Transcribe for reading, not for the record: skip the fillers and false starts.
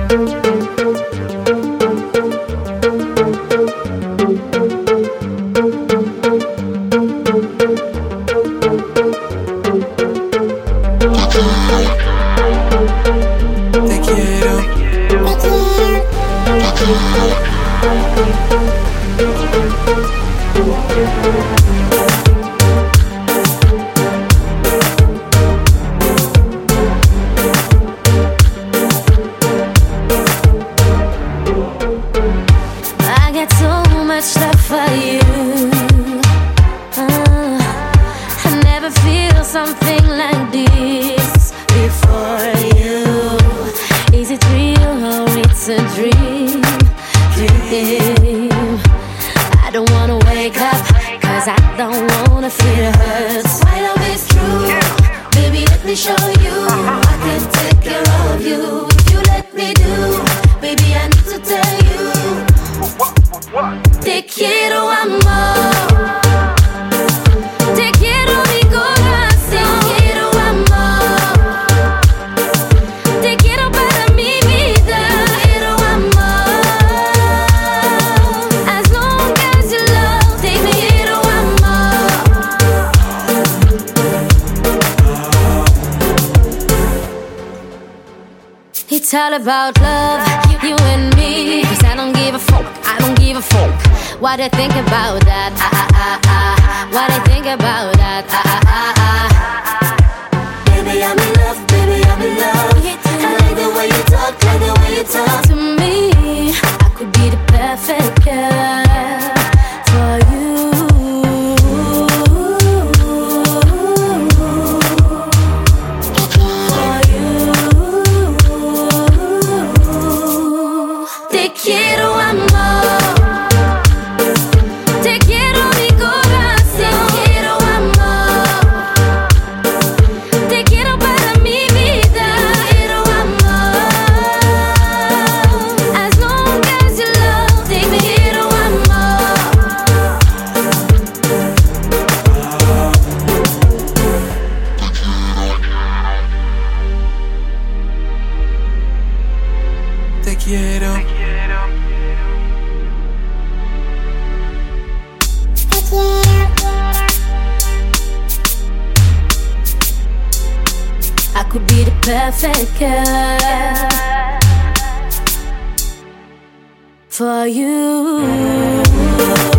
I got so much love for you. I never feel something like this before you. Is it real or it's a dream? Dream. I don't wanna wake up, cause I don't wanna feel hurt. My love is true, baby, let me show you. I can take care of you if you let me do. Baby, I need to tell you, te quiero amor, te quiero mi corazón, te quiero amor, te quiero para mi vida, quiero amor. As long as you love, te quiero amor. It's all about love, you and me. Cause I don't give a fuck, I don't give a fuck what I think about that, what I think about that, Baby, I'm in love, baby, I'm in love. I like the way you talk, like the way you talk to me. I could be the perfect girl for you. Te quiero amor, te quiero mi corazón, te quiero amor, te quiero para mi vida, quiero amor. As long as you love, te quiero amor. Te quiero. I could be the perfect girl for you.